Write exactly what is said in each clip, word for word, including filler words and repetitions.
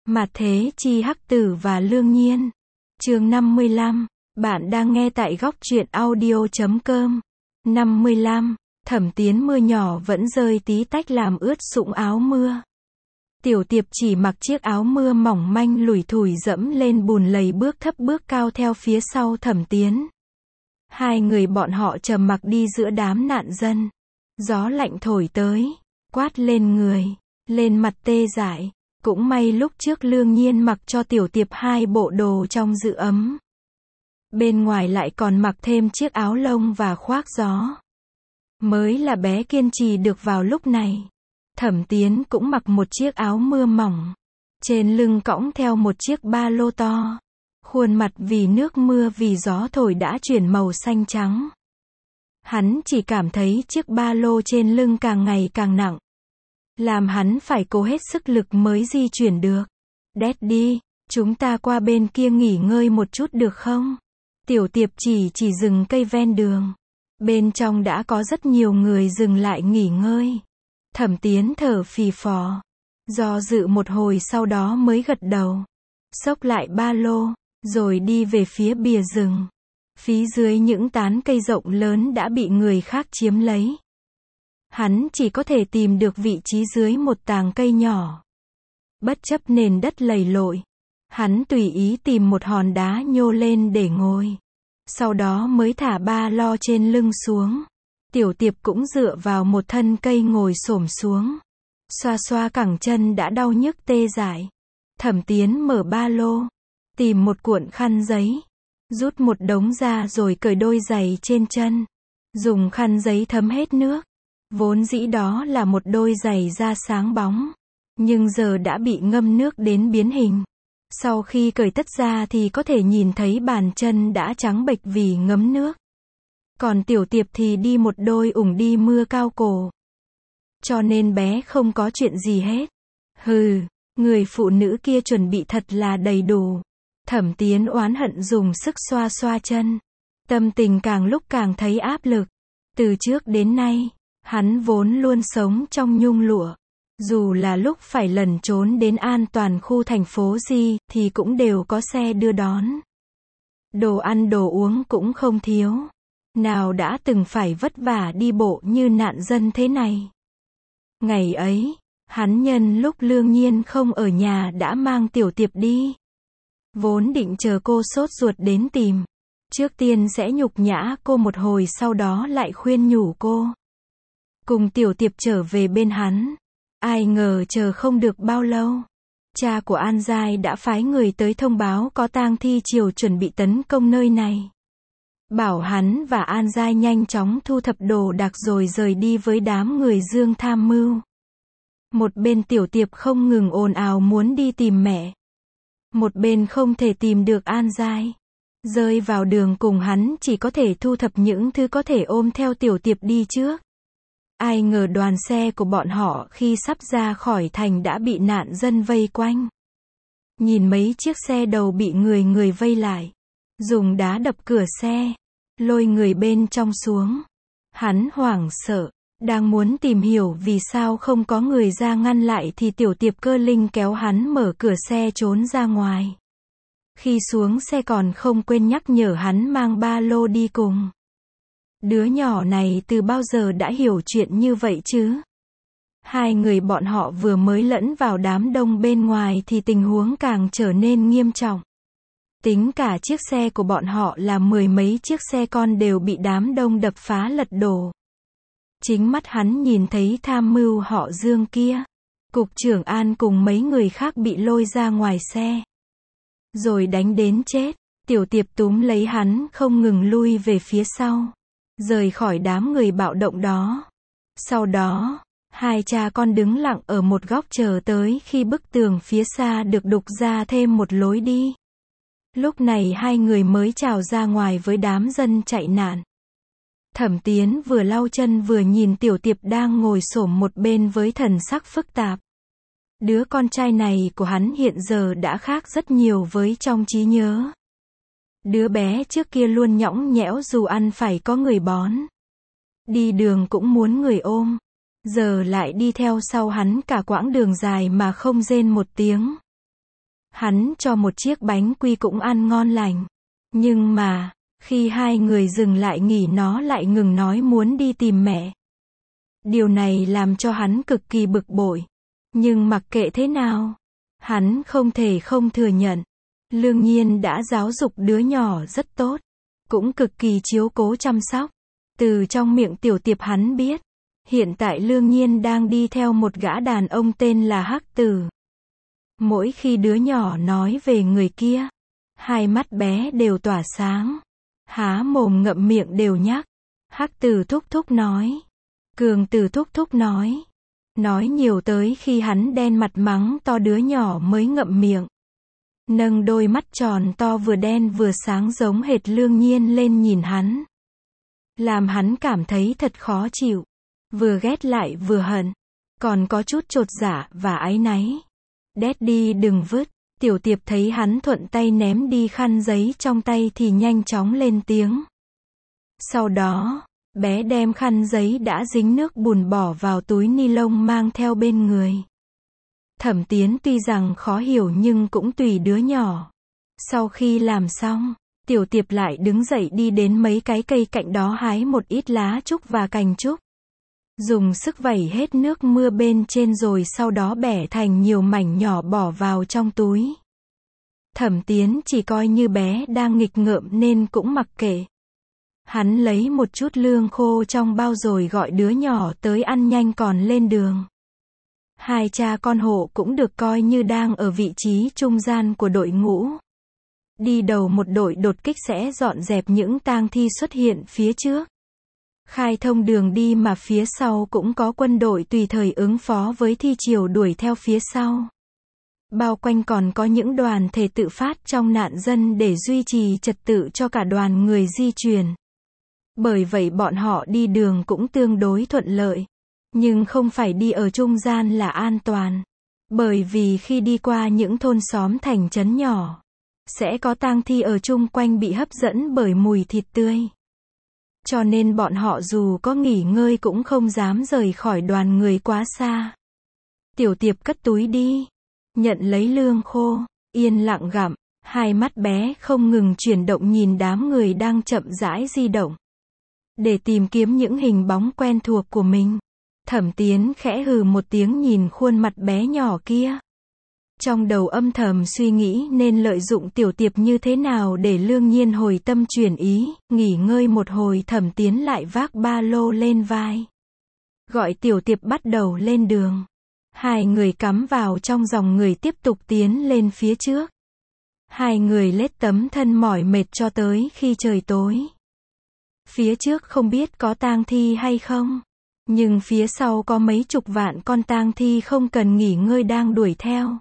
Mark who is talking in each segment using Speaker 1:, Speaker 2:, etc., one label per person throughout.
Speaker 1: Mạt Thế Chi Hắc Tử và Lương Nhiên. Chương năm mươi lăm. Bạn đang nghe tại góc truyện audio chấm com. năm mươi lăm. Thẩm Tiến mưa nhỏ vẫn rơi tí tách làm ướt sũng áo mưa. Tiểu Tiệp chỉ mặc chiếc áo mưa mỏng manh lủi thủi dẫm lên bùn lầy bước thấp bước cao theo phía sau Thẩm Tiến. Hai người bọn họ trầm mặc đi giữa đám nạn dân. Gió lạnh thổi tới, quát lên người, lên mặt tê dại. Cũng may lúc trước Lương Nhiên mặc cho Tiểu Tiệp hai bộ đồ trong giữ ấm. Bên ngoài lại còn mặc thêm chiếc áo lông và khoác gió. Mới là bé kiên trì được vào lúc này. Thẩm Tiến cũng mặc một chiếc áo mưa mỏng. Trên lưng cõng theo một chiếc ba lô to. Khuôn mặt vì nước mưa vì gió thổi đã chuyển màu xanh trắng. Hắn chỉ cảm thấy chiếc ba lô trên lưng càng ngày càng nặng. Làm hắn phải cố hết sức lực mới di chuyển được. Daddy, chúng ta qua bên kia nghỉ ngơi một chút được không? Tiểu Tiệp chỉ chỉ dừng cây ven đường. Bên trong đã có rất nhiều người dừng lại nghỉ ngơi. Thẩm Tiến thở phì phò. Do dự một hồi sau đó mới gật đầu. Xốc lại ba lô, rồi đi về phía bìa rừng. Phía dưới những tán cây rộng lớn đã bị người khác chiếm lấy. Hắn chỉ có thể tìm được vị trí dưới một tàng cây nhỏ. Bất chấp nền đất lầy lội, hắn tùy ý tìm một hòn đá nhô lên để ngồi. Sau đó mới thả ba lo trên lưng xuống. Tiểu Tiệp cũng dựa vào một thân cây ngồi xổm xuống. Xoa xoa cẳng chân đã đau nhức tê dại. Thẩm Tiến mở ba lô, tìm một cuộn khăn giấy, rút một đống ra rồi cởi đôi giày trên chân. Dùng khăn giấy thấm hết nước. Vốn dĩ đó là một đôi giày da sáng bóng, nhưng giờ đã bị ngâm nước đến biến hình. Sau khi cởi tất ra thì có thể nhìn thấy bàn chân đã trắng bệch vì ngấm nước. Còn Tiểu Tiệp thì đi một đôi ủng đi mưa cao cổ. Cho nên bé không có chuyện gì hết. Hừ, người phụ nữ kia chuẩn bị thật là đầy đủ. Thẩm Tiến oán hận dùng sức xoa xoa chân. Tâm tình càng lúc càng thấy áp lực. Từ trước đến nay, hắn vốn luôn sống trong nhung lụa. Dù là lúc phải lẩn trốn đến an toàn khu thành phố gì, thì cũng đều có xe đưa đón. Đồ ăn đồ uống cũng không thiếu. Nào đã từng phải vất vả đi bộ như nạn dân thế này. Ngày ấy, hắn nhân lúc Lương Nhiên không ở nhà đã mang Tiểu Tiệp đi. Vốn định chờ cô sốt ruột đến tìm. Trước tiên sẽ nhục nhã cô một hồi sau đó lại khuyên nhủ cô. Cùng Tiểu Tiệp trở về bên hắn. Ai ngờ chờ không được bao lâu. Cha của An Giai đã phái người tới thông báo có tang thi triều chuẩn bị tấn công nơi này. Bảo hắn và An Giai nhanh chóng thu thập đồ đạc rồi rời đi với đám người Dương tham mưu. Một bên Tiểu Tiệp không ngừng ồn ào muốn đi tìm mẹ. Một bên không thể tìm được An Giai. Rơi vào đường cùng hắn chỉ có thể thu thập những thứ có thể ôm theo Tiểu Tiệp đi trước. Ai ngờ đoàn xe của bọn họ khi sắp ra khỏi thành đã bị nạn dân vây quanh. Nhìn mấy chiếc xe đầu bị người người vây lại. Dùng đá đập cửa xe. Lôi người bên trong xuống. Hắn hoảng sợ. Đang muốn tìm hiểu vì sao không có người ra ngăn lại thì Tiểu Tiệp cơ linh kéo hắn mở cửa xe trốn ra ngoài. Khi xuống xe còn không quên nhắc nhở hắn mang ba lô đi cùng. Đứa nhỏ này từ bao giờ đã hiểu chuyện như vậy chứ? Hai người bọn họ vừa mới lẫn vào đám đông bên ngoài thì tình huống càng trở nên nghiêm trọng. Tính cả chiếc xe của bọn họ là mười mấy chiếc xe con đều bị đám đông đập phá lật đổ. Chính mắt hắn nhìn thấy tham mưu họ Dương kia. Cục trưởng An cùng mấy người khác bị lôi ra ngoài xe. Rồi đánh đến chết. Tiểu Tiệp túm lấy hắn không ngừng lui về phía sau. Rời khỏi đám người bạo động đó. Sau đó, hai cha con đứng lặng ở một góc chờ tới khi bức tường phía xa được đục ra thêm một lối đi. Lúc này hai người mới trào ra ngoài với đám dân chạy nạn. Thẩm Tiến vừa lau chân vừa nhìn Tiểu Tiệp đang ngồi xổm một bên với thần sắc phức tạp. Đứa con trai này của hắn hiện giờ đã khác rất nhiều với trong trí nhớ. Đứa bé trước kia luôn nhõng nhẽo dù ăn phải có người bón. Đi đường cũng muốn người ôm. Giờ lại đi theo sau hắn cả quãng đường dài mà không rên một tiếng. Hắn cho một chiếc bánh quy cũng ăn ngon lành. Nhưng mà, khi hai người dừng lại nghỉ nó lại ngừng nói muốn đi tìm mẹ. Điều này làm cho hắn cực kỳ bực bội. Nhưng mặc kệ thế nào, hắn không thể không thừa nhận. Lương Nhiên đã giáo dục đứa nhỏ rất tốt, cũng cực kỳ chiếu cố chăm sóc. Từ trong miệng Tiểu Tiệp hắn biết, hiện tại Lương Nhiên đang đi theo một gã đàn ông tên là Hắc Tử. Mỗi khi đứa nhỏ nói về người kia, hai mắt bé đều tỏa sáng, há mồm ngậm miệng đều nhắc. Hắc Tử thúc thúc nói, Cường Tử thúc thúc nói, nói nhiều tới khi hắn đen mặt mắng to đứa nhỏ mới ngậm miệng. Nâng đôi mắt tròn to vừa đen vừa sáng giống hệt Lương Nhiên lên nhìn hắn. Làm hắn cảm thấy thật khó chịu. Vừa ghét lại vừa hận. Còn có chút chột dạ và áy náy. Daddy đừng vứt. Tiểu Tiệp thấy hắn thuận tay ném đi khăn giấy trong tay thì nhanh chóng lên tiếng. Sau đó, bé đem khăn giấy đã dính nước bùn bỏ vào túi ni lông mang theo bên người. Thẩm Tiến tuy rằng khó hiểu nhưng cũng tùy đứa nhỏ. Sau khi làm xong, Tiểu Tiệp lại đứng dậy đi đến mấy cái cây cạnh đó hái một ít lá trúc và cành trúc. Dùng sức vẩy hết nước mưa bên trên rồi sau đó bẻ thành nhiều mảnh nhỏ bỏ vào trong túi. Thẩm Tiến chỉ coi như bé đang nghịch ngợm nên cũng mặc kệ. Hắn lấy một chút lương khô trong bao rồi gọi đứa nhỏ tới ăn nhanh còn lên đường. Hai cha con hộ cũng được coi như đang ở vị trí trung gian của đội ngũ. Đi đầu một đội đột kích sẽ dọn dẹp những tang thi xuất hiện phía trước. Khai thông đường đi mà phía sau cũng có quân đội tùy thời ứng phó với thi triều đuổi theo phía sau. Bao quanh còn có những đoàn thể tự phát trong nạn dân để duy trì trật tự cho cả đoàn người di chuyển. Bởi vậy bọn họ đi đường cũng tương đối thuận lợi. Nhưng không phải đi ở trung gian là an toàn. Bởi vì khi đi qua những thôn xóm thành trấn nhỏ, sẽ có tang thi ở chung quanh bị hấp dẫn bởi mùi thịt tươi. Cho nên bọn họ dù có nghỉ ngơi cũng không dám rời khỏi đoàn người quá xa. Tiểu Tiệp cất túi đi, nhận lấy lương khô, yên lặng gặm, hai mắt bé không ngừng chuyển động nhìn đám người đang chậm rãi di động. Để tìm kiếm những hình bóng quen thuộc của mình. Thẩm Tiến khẽ hừ một tiếng nhìn khuôn mặt bé nhỏ kia. Trong đầu âm thầm suy nghĩ nên lợi dụng Tiểu Tiệp như thế nào để Lương Nhiên hồi tâm chuyển ý, nghỉ ngơi một hồi Thẩm Tiến lại vác ba lô lên vai. Gọi Tiểu Tiệp bắt đầu lên đường. Hai người cắm vào trong dòng người tiếp tục tiến lên phía trước. Hai người lết tấm thân mỏi mệt cho tới khi trời tối. Phía trước không biết có tang thi hay không. Nhưng phía sau có mấy chục vạn con tang thi không cần nghỉ ngơi đang đuổi theo.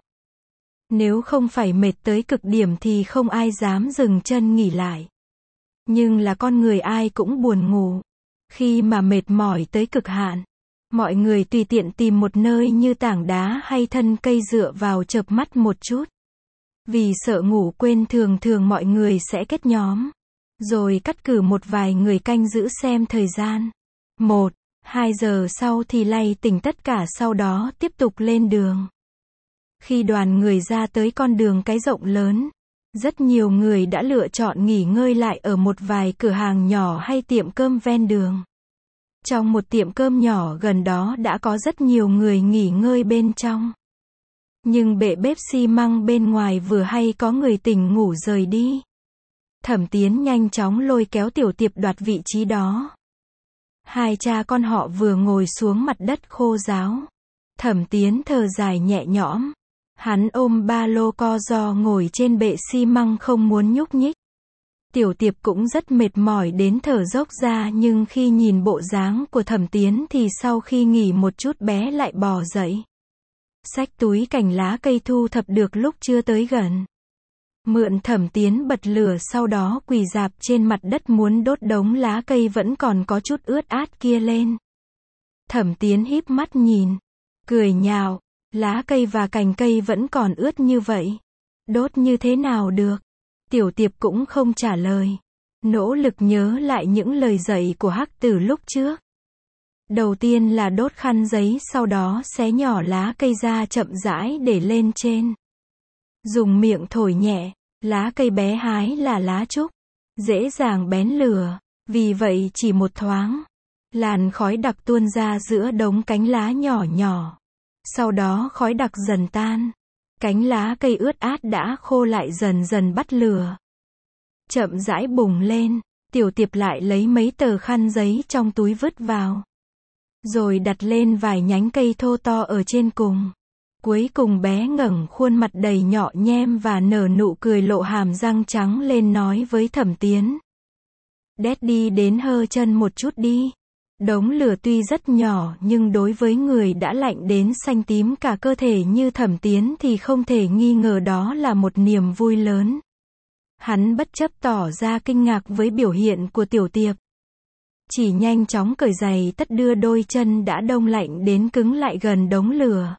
Speaker 1: Nếu không phải mệt tới cực điểm thì không ai dám dừng chân nghỉ lại. Nhưng là con người ai cũng buồn ngủ. Khi mà mệt mỏi tới cực hạn, mọi người tùy tiện tìm một nơi như tảng đá hay thân cây dựa vào chợp mắt một chút. Vì sợ ngủ quên thường thường mọi người sẽ kết nhóm. Rồi cắt cử một vài người canh giữ xem thời gian. Một, hai giờ sau thì lay tỉnh tất cả sau đó tiếp tục lên đường. Khi đoàn người ra tới con đường cái rộng lớn, rất nhiều người đã lựa chọn nghỉ ngơi lại ở một vài cửa hàng nhỏ hay tiệm cơm ven đường. Trong một tiệm cơm nhỏ gần đó đã có rất nhiều người nghỉ ngơi bên trong. Nhưng bệ bếp xi măng bên ngoài vừa hay có người tỉnh ngủ rời đi. Thẩm Tiến nhanh chóng lôi kéo Tiểu Tiệp đoạt vị trí đó. Hai cha con họ vừa ngồi xuống mặt đất khô ráo. Thẩm Tiến thở dài nhẹ nhõm. Hắn ôm ba lô co ro ngồi trên bệ xi măng không muốn nhúc nhích. Tiểu Tiệp cũng rất mệt mỏi đến thở dốc ra nhưng khi nhìn bộ dáng của Thẩm Tiến thì sau khi nghỉ một chút bé lại bò dậy. Xách túi cành lá cây thu thập được lúc chưa tới gần. Mượn Thẩm Tiến bật lửa sau đó quỳ rạp trên mặt đất muốn đốt đống lá cây vẫn còn có chút ướt át kia lên. Thẩm Tiến híp mắt nhìn, cười nhạo, lá cây và cành cây vẫn còn ướt như vậy. Đốt như thế nào được? Tiểu Tiệp cũng không trả lời. Nỗ lực nhớ lại những lời dạy của Hắc Tử lúc trước. Đầu tiên là đốt khăn giấy sau đó xé nhỏ lá cây ra chậm rãi để lên trên. dùng miệng thổi nhẹ, lá cây bé hái là lá trúc, dễ dàng bén lửa, vì vậy chỉ một thoáng, làn khói đặc tuôn ra giữa đống cánh lá nhỏ nhỏ. Sau đó khói đặc dần tan, cánh lá cây ướt át đã khô lại dần dần bắt lửa. Chậm rãi bùng lên, Tiểu Tiệp lại lấy mấy tờ khăn giấy trong túi vứt vào. Rồi đặt lên vài nhánh cây thô to ở trên cùng. Cuối cùng bé ngẩng khuôn mặt đầy nhọ nhem và nở nụ cười lộ hàm răng trắng lên nói với Thẩm Tiến. Daddy đến hơ chân một chút đi. Đống lửa tuy rất nhỏ nhưng đối với người đã lạnh đến xanh tím cả cơ thể như Thẩm Tiến thì không thể nghi ngờ đó là một niềm vui lớn. Hắn bất chấp tỏ ra kinh ngạc với biểu hiện của Tiểu Tiệp. Chỉ nhanh chóng cởi giày tất đưa đôi chân đã đông lạnh đến cứng lại gần đống lửa.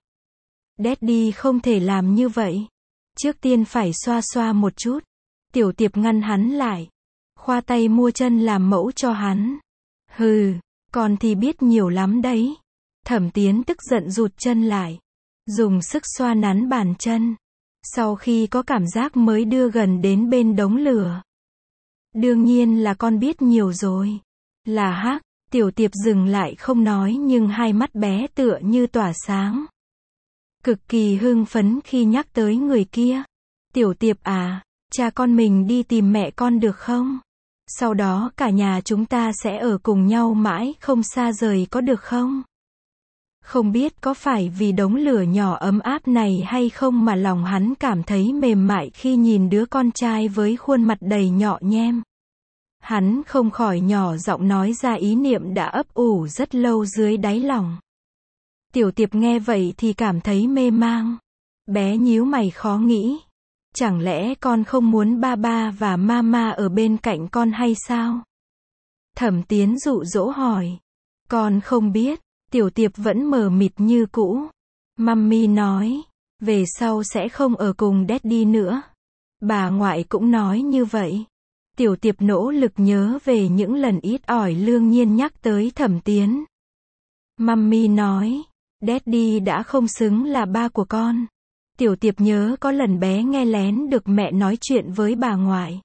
Speaker 1: Daddy không thể làm như vậy. Trước tiên phải xoa xoa một chút. Tiểu Tiệp ngăn hắn lại. Khoa tay mua chân làm mẫu cho hắn. Hừ, con thì biết nhiều lắm đấy. Thẩm Tiến tức giận rụt chân lại. Dùng sức xoa nắn bàn chân. Sau khi có cảm giác mới đưa gần đến bên đống lửa. Đương nhiên là con biết nhiều rồi. Là hắc, Tiểu Tiệp dừng lại không nói nhưng hai mắt bé tựa như tỏa sáng. Cực kỳ hưng phấn khi nhắc tới người kia. Tiểu Tiệp à, cha con mình đi tìm mẹ con được không? Sau đó cả nhà chúng ta sẽ ở cùng nhau mãi không xa rời có được không? Không biết có phải vì đống lửa nhỏ ấm áp này hay không mà lòng hắn cảm thấy mềm mại khi nhìn đứa con trai với khuôn mặt đầy nhọ nhem. Hắn không khỏi nhỏ giọng nói ra ý niệm đã ấp ủ rất lâu dưới đáy lòng. Tiểu Tiệp nghe vậy thì cảm thấy mê mang. Bé nhíu mày khó nghĩ. Chẳng lẽ con không muốn ba ba và mama ở bên cạnh con hay sao? Thẩm Tiến dụ dỗ hỏi. Con không biết. Tiểu Tiệp vẫn mờ mịt như cũ. Mummy nói, về sau sẽ không ở cùng Daddy nữa. Bà ngoại cũng nói như vậy. Tiểu Tiệp nỗ lực nhớ về những lần ít ỏi Lương Nhiên nhắc tới Thẩm Tiến. Mummy nói, Daddy đã không xứng là ba của con. Tiểu Tiệp nhớ có lần bé nghe lén được mẹ nói chuyện với bà ngoại.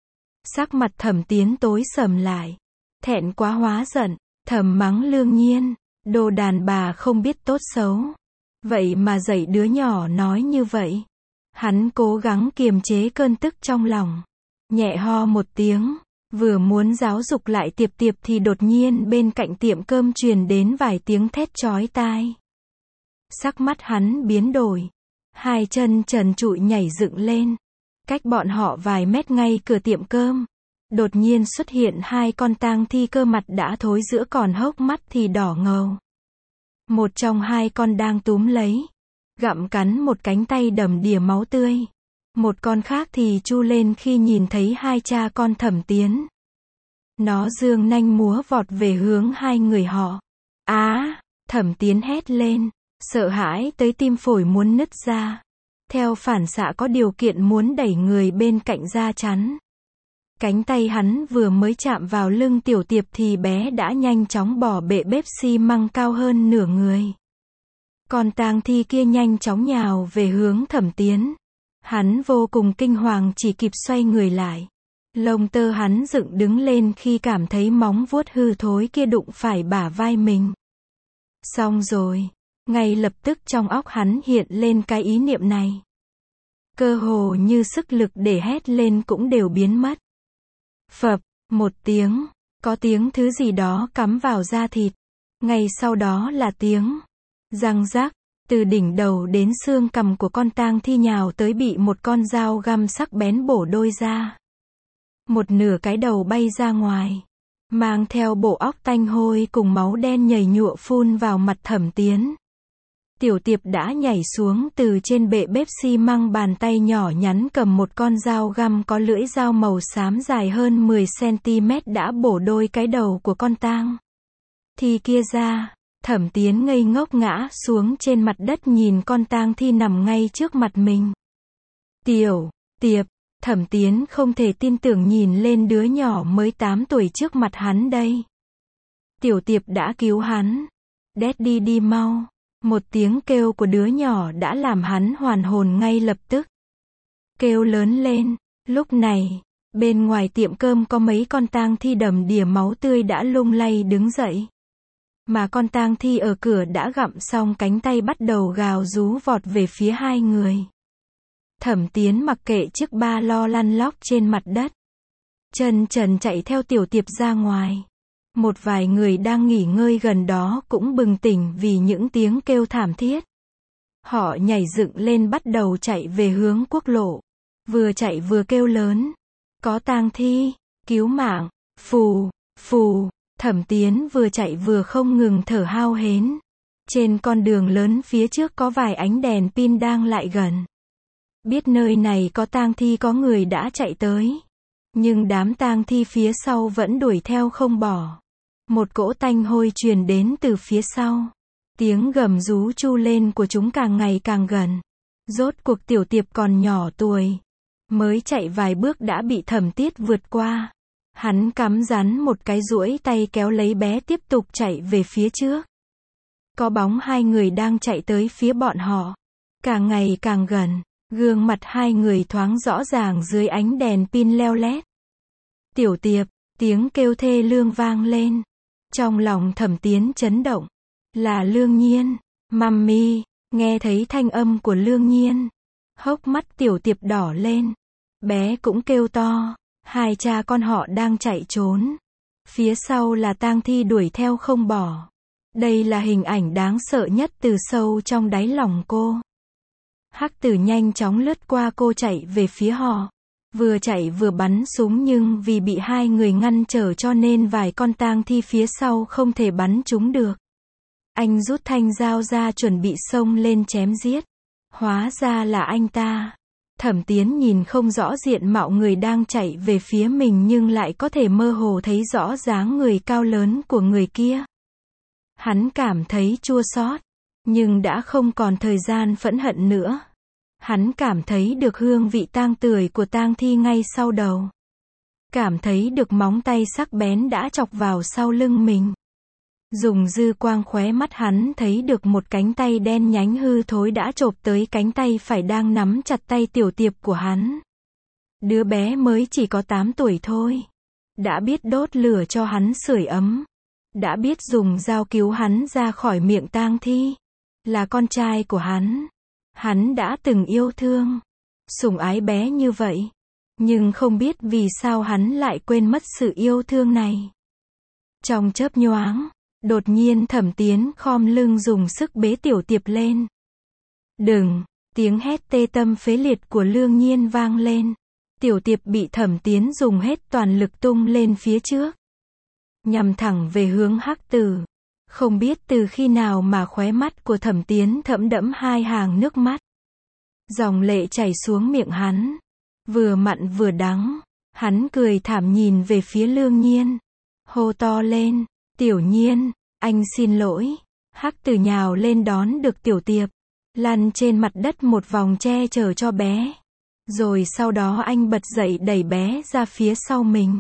Speaker 1: Sắc mặt Thẩm Tiến tối sầm lại. Thẹn quá hóa giận, thầm mắng Lương Nhiên. Đồ đàn bà không biết tốt xấu. Vậy mà dạy đứa nhỏ nói như vậy. Hắn cố gắng kiềm chế cơn tức trong lòng. Nhẹ ho một tiếng. Vừa muốn giáo dục lại Tiệp Tiệp thì đột nhiên bên cạnh tiệm cơm truyền đến vài tiếng thét chói tai. Sắc mắt hắn biến đổi. Hai chân trần trụi nhảy dựng lên. Cách bọn họ vài mét ngay cửa tiệm cơm. Đột nhiên xuất hiện hai con tang thi cơ mặt đã thối giữa còn hốc mắt thì đỏ ngầu. Một trong hai con đang túm lấy, gặm cắn một cánh tay đầm đìa máu tươi. Một con khác thì chu lên khi nhìn thấy hai cha con Thẩm Tiến. Nó giương nanh múa vọt về hướng hai người họ. Á, Thẩm Tiến hét lên, sợ hãi tới tim phổi muốn nứt ra. Theo phản xạ có điều kiện muốn đẩy người bên cạnh ra chắn. Cánh tay hắn vừa mới chạm vào lưng Tiểu Tiệp thì bé đã nhanh chóng bỏ bệ bếp xi măng cao hơn nửa người. Con tang thi kia nhanh chóng nhào về hướng Thẩm Tiến. Hắn vô cùng kinh hoàng chỉ kịp xoay người lại. Lông tơ hắn dựng đứng lên khi cảm thấy móng vuốt hư thối kia đụng phải bả vai mình. Xong rồi. Ngay lập tức trong óc hắn hiện lên cái ý niệm này. Cơ hồ như sức lực để hét lên cũng đều biến mất. Phập, một tiếng, có tiếng thứ gì đó cắm vào da thịt. Ngay sau đó là tiếng răng rắc, từ đỉnh đầu đến xương cằm của con tang thi nhào tới bị một con dao găm sắc bén bổ đôi ra. Một nửa cái đầu bay ra ngoài, mang theo bộ óc tanh hôi cùng máu đen nhầy nhụa phun vào mặt Thẩm Tiến. Tiểu Tiệp đã nhảy xuống từ trên bệ bếp xi măng, bàn tay nhỏ nhắn cầm một con dao găm có lưỡi dao màu xám dài hơn mười xăng-ti-mét đã bổ đôi cái đầu của con tang thi kia ra. Thẩm Tiến ngây ngốc ngã xuống trên mặt đất nhìn con tang thi nằm ngay trước mặt mình. Tiểu Tiệp, Thẩm Tiến không thể tin tưởng nhìn lên đứa nhỏ mới tám tuổi trước mặt hắn đây. Tiểu Tiệp đã cứu hắn. Daddy đi mau. Một tiếng kêu của đứa nhỏ đã làm hắn hoàn hồn ngay lập tức. kêu lớn lên. Lúc này, bên ngoài tiệm cơm có mấy con tang thi đầm đìa máu tươi đã lung lay đứng dậy. Mà con tang thi ở cửa đã gặm xong cánh tay bắt đầu gào rú vọt về phía hai người. Thẩm Tiến mặc kệ chiếc ba lo lăn lóc trên mặt đất. Chân trần chạy theo Tiểu Tiệp ra ngoài. Một vài người đang nghỉ ngơi gần đó cũng bừng tỉnh vì những tiếng kêu thảm thiết. Họ nhảy dựng lên bắt đầu chạy về hướng quốc lộ. Vừa chạy vừa kêu lớn. Có tang thi, cứu mạng, phù, phù. Thẩm Tiến vừa chạy vừa không ngừng thở hao hến. Trên con đường lớn phía trước có vài ánh đèn pin đang lại gần. Biết nơi này có tang thi có người đã chạy tới. Nhưng đám tang thi phía sau vẫn đuổi theo không bỏ. Một cỗ tanh hôi truyền đến từ phía sau. Tiếng gầm rú chu lên của chúng càng ngày càng gần. Rốt cuộc Tiểu Tiệp còn nhỏ tuổi. Mới chạy vài bước đã bị Thẩm Tiết vượt qua. Hắn cắm rắn một cái duỗi tay kéo lấy bé tiếp tục chạy về phía trước. Có bóng hai người đang chạy tới phía bọn họ. Càng ngày càng gần. Gương mặt hai người thoáng rõ ràng dưới ánh đèn pin leo lét. Tiểu Tiệp, tiếng kêu thê lương vang lên. Trong lòng Thẩm Tiến chấn động. Là Lương Nhiên. Mummy, nghe thấy thanh âm của Lương Nhiên. Hốc mắt Tiểu Tiệp đỏ lên. Bé cũng kêu to. Hai cha con họ đang chạy trốn. Phía sau là tang thi đuổi theo không bỏ. Đây là hình ảnh đáng sợ nhất từ sâu trong đáy lòng cô. Hắc Tử nhanh chóng lướt qua cô chạy về phía họ. Vừa chạy vừa bắn súng nhưng vì bị hai người ngăn trở cho nên vài con tang thi phía sau không thể bắn chúng được. Anh rút thanh dao ra chuẩn bị xông lên chém giết. Hóa ra là anh ta. Thẩm Tiến nhìn không rõ diện mạo người đang chạy về phía mình nhưng lại có thể mơ hồ thấy rõ dáng người cao lớn của người kia. Hắn cảm thấy chua xót, nhưng đã không còn thời gian phẫn hận nữa. Hắn cảm thấy được hương vị tang tưởi của tang thi ngay sau đầu. Cảm thấy được móng tay sắc bén đã chọc vào sau lưng mình. Dùng dư quang khóe mắt hắn thấy được một cánh tay đen nhánh hư thối đã chộp tới cánh tay phải đang nắm chặt tay Tiểu Tiệp của hắn. Đứa bé mới chỉ có tám tuổi thôi. Đã biết đốt lửa cho hắn sưởi ấm. Đã biết dùng dao cứu hắn ra khỏi miệng tang thi. Là con trai của hắn. Hắn đã từng yêu thương, sủng ái bé như vậy. Nhưng không biết vì sao hắn lại quên mất sự yêu thương này. Trong chớp nhoáng, đột nhiên Thẩm Tiến khom lưng dùng sức bế Tiểu Tiệp lên. Đừng, tiếng hét tê tâm phế liệt của Lương Nhiên vang lên. Tiểu Tiệp bị Thẩm Tiến dùng hết toàn lực tung lên phía trước. Nhằm thẳng về hướng Hắc Tử. Không biết từ khi nào mà khóe mắt của Thẩm Tiến thẫm đẫm hai hàng nước mắt. Dòng lệ chảy xuống miệng hắn. Vừa mặn vừa đắng. Hắn cười thảm nhìn về phía Lương Nhiên. Hô to lên. Tiểu Nhiên, anh xin lỗi. Hắc Tử nhào lên đón được Tiểu Tiệp. Lăn trên mặt đất một vòng che chở cho bé. Rồi sau đó anh bật dậy đẩy bé ra phía sau mình.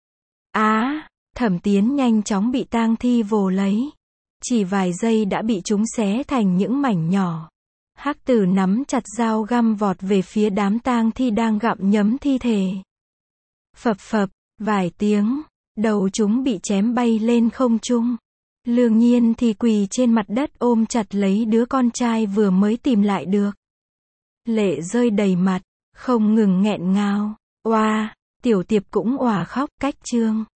Speaker 1: Á, Thẩm Tiến nhanh chóng bị tang thi vồ lấy. Chỉ vài giây đã bị chúng xé thành những mảnh nhỏ. Hắc Tử nắm chặt dao găm vọt về phía đám tang thi đang gặm nhấm thi thể. Phập phập, vài tiếng, đầu chúng bị chém bay lên không trung. Lương Nhiên thì quỳ trên mặt đất ôm chặt lấy đứa con trai vừa mới tìm lại được. Lệ rơi đầy mặt, không ngừng nghẹn ngào. Oa, Tiểu Tiệp cũng òa khóc cách chương.